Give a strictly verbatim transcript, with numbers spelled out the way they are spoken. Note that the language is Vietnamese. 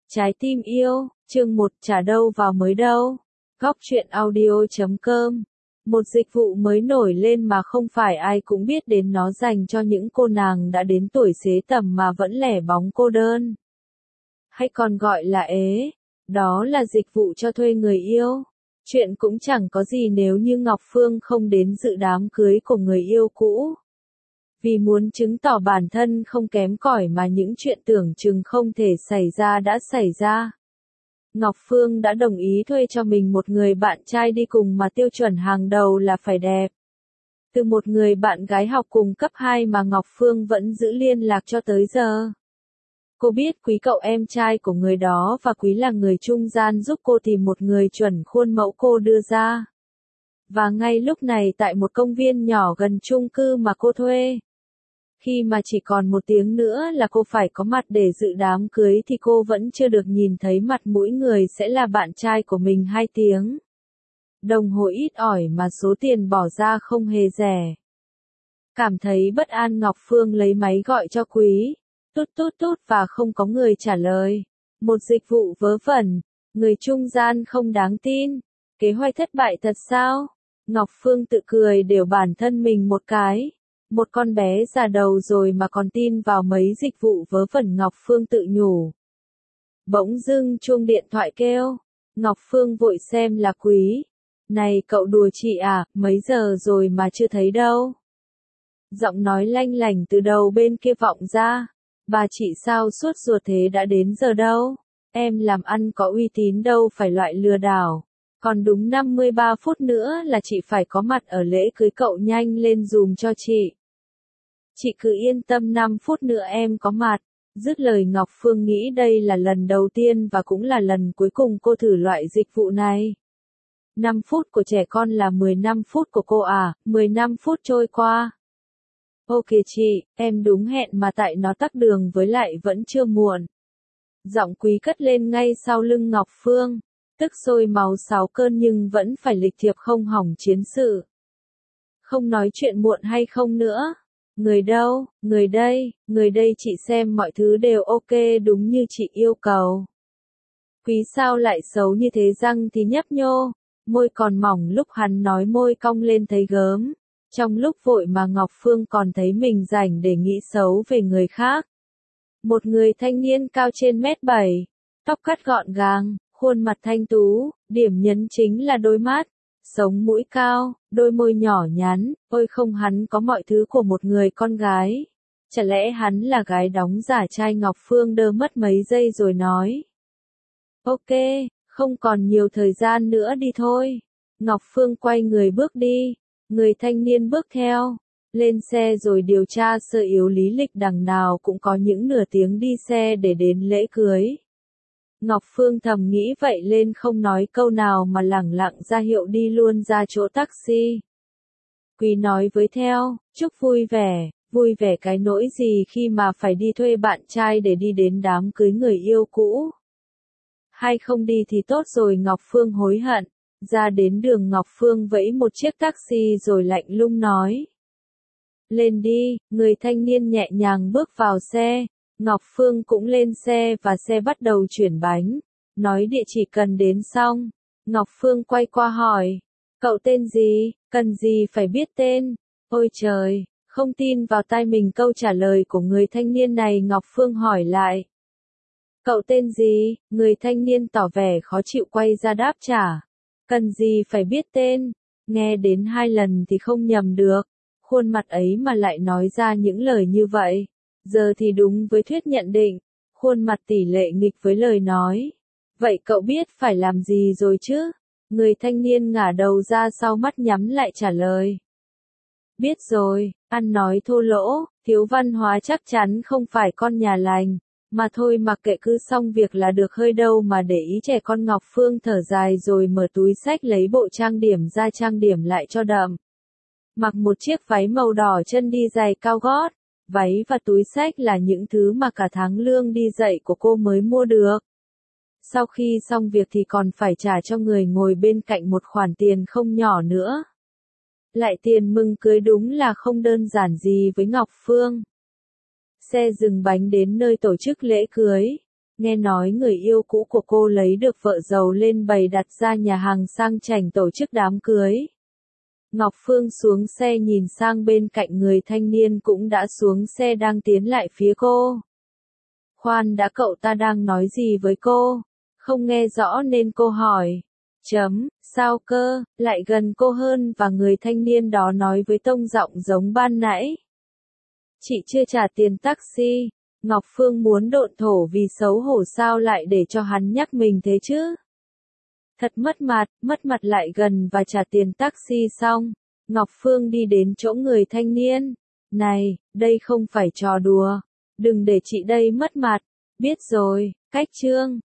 Trái tim yêu, chương một, trả đâu vào mới đâu. Góc truyện audio chấm com. Một dịch vụ mới nổi lên mà không phải ai cũng biết đến, nó dành cho những cô nàng đã đến tuổi xế tầm mà vẫn lẻ bóng cô đơn. Hay còn gọi là ế, đó là dịch vụ cho thuê người yêu. Chuyện cũng chẳng có gì nếu như Ngọc Phương không đến dự đám cưới của người yêu cũ. Vì muốn chứng tỏ bản thân không kém cỏi mà những chuyện tưởng chừng không thể xảy ra đã xảy ra. Ngọc Phương đã đồng ý thuê cho mình một người bạn trai đi cùng mà tiêu chuẩn hàng đầu là phải đẹp. Từ một người bạn gái học cùng cấp hai mà Ngọc Phương vẫn giữ liên lạc cho tới giờ. Cô biết Quý cậu em trai của người đó và Quý là người trung gian giúp cô tìm một người chuẩn khuôn mẫu cô đưa ra. Và ngay lúc này tại một công viên nhỏ gần chung cư mà cô thuê. Khi mà chỉ còn một tiếng nữa là cô phải có mặt để dự đám cưới thì cô vẫn chưa được nhìn thấy mặt mũi người sẽ là bạn trai của mình hai tiếng. Đồng hồ ít ỏi mà số tiền bỏ ra không hề rẻ. Cảm thấy bất an, Ngọc Phương lấy máy gọi cho Quý. Tút tút tút và không có người trả lời. Một dịch vụ vớ vẩn, người trung gian không đáng tin. Kế hoạch thất bại thật sao? Ngọc Phương tự cười đều bản thân mình một cái. Một con bé già đầu rồi mà còn tin vào mấy dịch vụ vớ vẩn, Ngọc Phương tự nhủ. Bỗng dưng chuông điện thoại kêu. Ngọc Phương vội xem là Quý. Này cậu đùa chị à, mấy giờ rồi mà chưa thấy đâu. Giọng nói lanh lảnh từ đầu bên kia vọng ra. Bà chị sao suốt ruột thế, đã đến giờ đâu. Em làm ăn có uy tín đâu phải loại lừa đảo. Còn đúng năm mươi ba phút nữa là chị phải có mặt ở lễ cưới, cậu nhanh lên dùm cho chị. Chị cứ yên tâm, năm phút nữa em có mặt. Dứt lời, Ngọc Phương nghĩ đây là lần đầu tiên và cũng là lần cuối cùng cô thử loại dịch vụ này. năm phút của trẻ con là mười lăm phút của cô à, mười lăm phút trôi qua. Ok chị, em đúng hẹn mà tại nó tắc đường với lại vẫn chưa muộn. Giọng Quý cất lên ngay sau lưng Ngọc Phương. Tức sôi máu sáu cơn nhưng vẫn phải lịch thiệp không hỏng chiến sự. Không nói chuyện muộn hay không nữa. Người đâu, người đây, người đây, chị xem mọi thứ đều ok đúng như chị yêu cầu. Quý sao lại xấu như thế, răng thì nhấp nhô, môi còn mỏng, lúc hắn nói môi cong lên thấy gớm. Trong lúc vội mà Ngọc Phương còn thấy mình rảnh để nghĩ xấu về người khác. Một người thanh niên cao trên mét bảy, tóc cắt gọn gàng, khuôn mặt thanh tú, điểm nhấn chính là đôi mắt, sống mũi cao, đôi môi nhỏ nhắn, ôi không, hắn có mọi thứ của một người con gái. Chả lẽ hắn là gái đóng giả trai? Ngọc Phương đơ mất mấy giây rồi nói. Ok, không còn nhiều thời gian nữa, đi thôi. Ngọc Phương quay người bước đi, người thanh niên bước theo. Lên xe rồi điều tra sơ yếu lý lịch, đằng nào cũng có những nửa tiếng đi xe để đến lễ cưới. Ngọc Phương thầm nghĩ vậy lên không nói câu nào mà lẳng lặng ra hiệu đi luôn ra chỗ taxi. Quý nói với theo, chúc vui vẻ, vui vẻ cái nỗi gì khi mà phải đi thuê bạn trai để đi đến đám cưới người yêu cũ. Hay không đi thì tốt rồi, Ngọc Phương hối hận. Ra đến đường, Ngọc Phương vẫy một chiếc taxi rồi lạnh lùng nói. Lên đi, người thanh niên nhẹ nhàng bước vào xe. Ngọc Phương cũng lên xe và xe bắt đầu chuyển bánh. Nói địa chỉ cần đến xong. Ngọc Phương quay qua hỏi. Cậu tên gì, cần gì phải biết tên? Ôi trời, không tin vào tai mình câu trả lời của người thanh niên này, Ngọc Phương hỏi lại. Cậu tên gì? Người thanh niên tỏ vẻ khó chịu quay ra đáp trả. Cần gì phải biết tên? Nghe đến hai lần thì không nhầm được. Khuôn mặt ấy mà lại nói ra những lời như vậy. Giờ thì đúng với thuyết nhận định. Khuôn mặt tỷ lệ nghịch với lời nói. Vậy cậu biết phải làm gì rồi chứ? Người thanh niên ngả đầu ra sau, mắt nhắm lại trả lời. Biết rồi, ăn nói thô lỗ, thiếu văn hóa chắc chắn không phải con nhà lành. Mà thôi, mặc kệ, cứ xong việc là được, hơi đâu mà để ý trẻ con. Ngọc Phương thở dài rồi mở túi xách lấy bộ trang điểm ra trang điểm lại cho đậm. Mặc một chiếc váy màu đỏ, chân đi giày cao gót. Váy và túi xách là những thứ mà cả tháng lương đi dạy của cô mới mua được. Sau khi xong việc thì còn phải trả cho người ngồi bên cạnh một khoản tiền không nhỏ nữa. Lại tiền mừng cưới, đúng là không đơn giản gì với Ngọc Phương. Xe dừng bánh đến nơi tổ chức lễ cưới. Nghe nói người yêu cũ của cô lấy được vợ giàu lên bày đặt ra nhà hàng sang chảnh tổ chức đám cưới. Ngọc Phương xuống xe nhìn sang bên cạnh người thanh niên cũng đã xuống xe đang tiến lại phía cô. Khoan đã, cậu ta đang nói gì với cô? Không nghe rõ nên cô hỏi. Chấm, sao cơ, lại gần cô hơn và người thanh niên đó nói với tông giọng giống ban nãy. Chị chưa trả tiền taxi. Ngọc Phương muốn độn thổ vì xấu hổ, sao lại để cho hắn nhắc mình thế chứ? Thật mất mặt, mất mặt lại gần và trả tiền taxi xong. Ngọc Phương đi đến chỗ người thanh niên. Này, đây không phải trò đùa. Đừng để chị đây mất mặt. Biết rồi, cách chương.